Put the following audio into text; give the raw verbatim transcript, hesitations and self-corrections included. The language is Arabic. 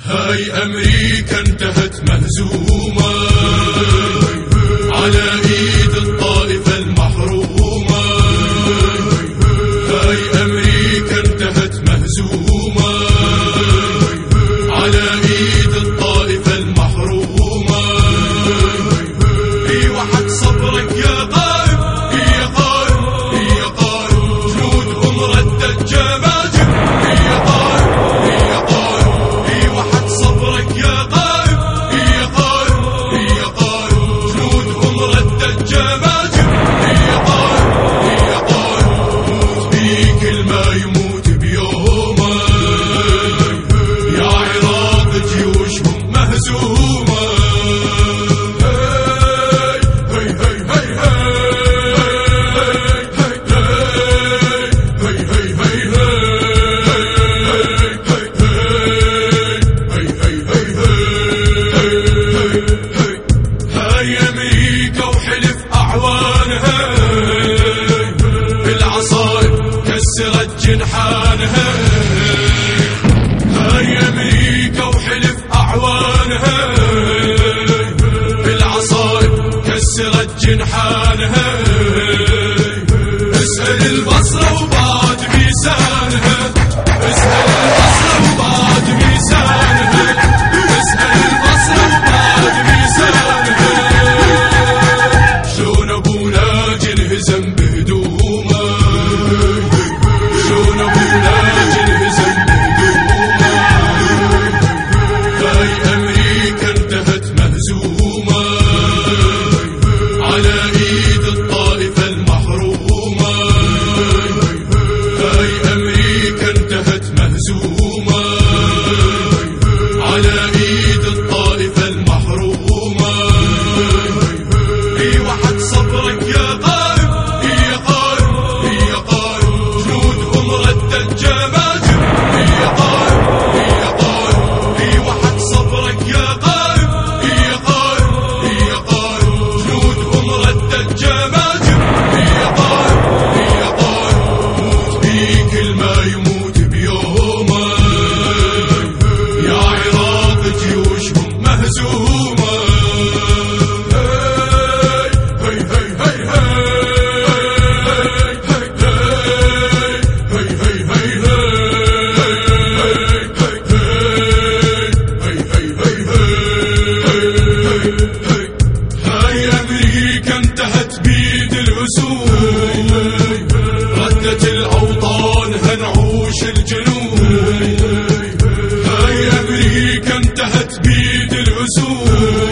هاي أمريكا انتهت مهزومة على إيد الطائفة المحرومة. هاي أمريكا انتهت مهزومة على إيد الطائفة المحرومة. ايوه حق صبرك يا قائد، يا قائد يا قائد، جنودهم ردت جماجم. يا قائد يا قائد، ايوه حق صبرك يا قائد، يا قائد يا قائد، جنودهم ردت جماجم. يا قائد يا قائد، موت بيك الما يموت بيومه. يا عراق جيوشهم مهزومة. هاي أمريكا وحلف أعوانها بالعصايب كسرت جنحانها. هاي أمريكا وحلف أعوانها بالعصايب كسرت جنحانها. اسأل البصرة وبعد ميسانها، اسأل البصرة وبعد ميسانها، اسأل البصرة وبعد ميسانها. شلون أبو ناجي انهزم بهدومه، شلون أبو ناجي انهزم بهدومه. هاي أمريكا انتهت مهزومة على إيد الطائفة المحرومة. هاي أمريكا انتهت مهزومة على إيد الطائفة المحرومة. ايوه حق صبرك يا قائد، يا قائد يا قائد، جنودهم ردت جماجم. يا قائد يا قائد، ايوه حق صبرك يا قائد، يا قائد يا قائد، جنودهم ردت جماجم. يا قائد يا قائد، موت بيك الما يموت بيومه. يا عراق جيوشهم مهزومة. هاي أمريكا انتهت بيد الأسود، ردت الأوطان هنعوش الجنود. هاي أمريكا انتهت بيد الأسود،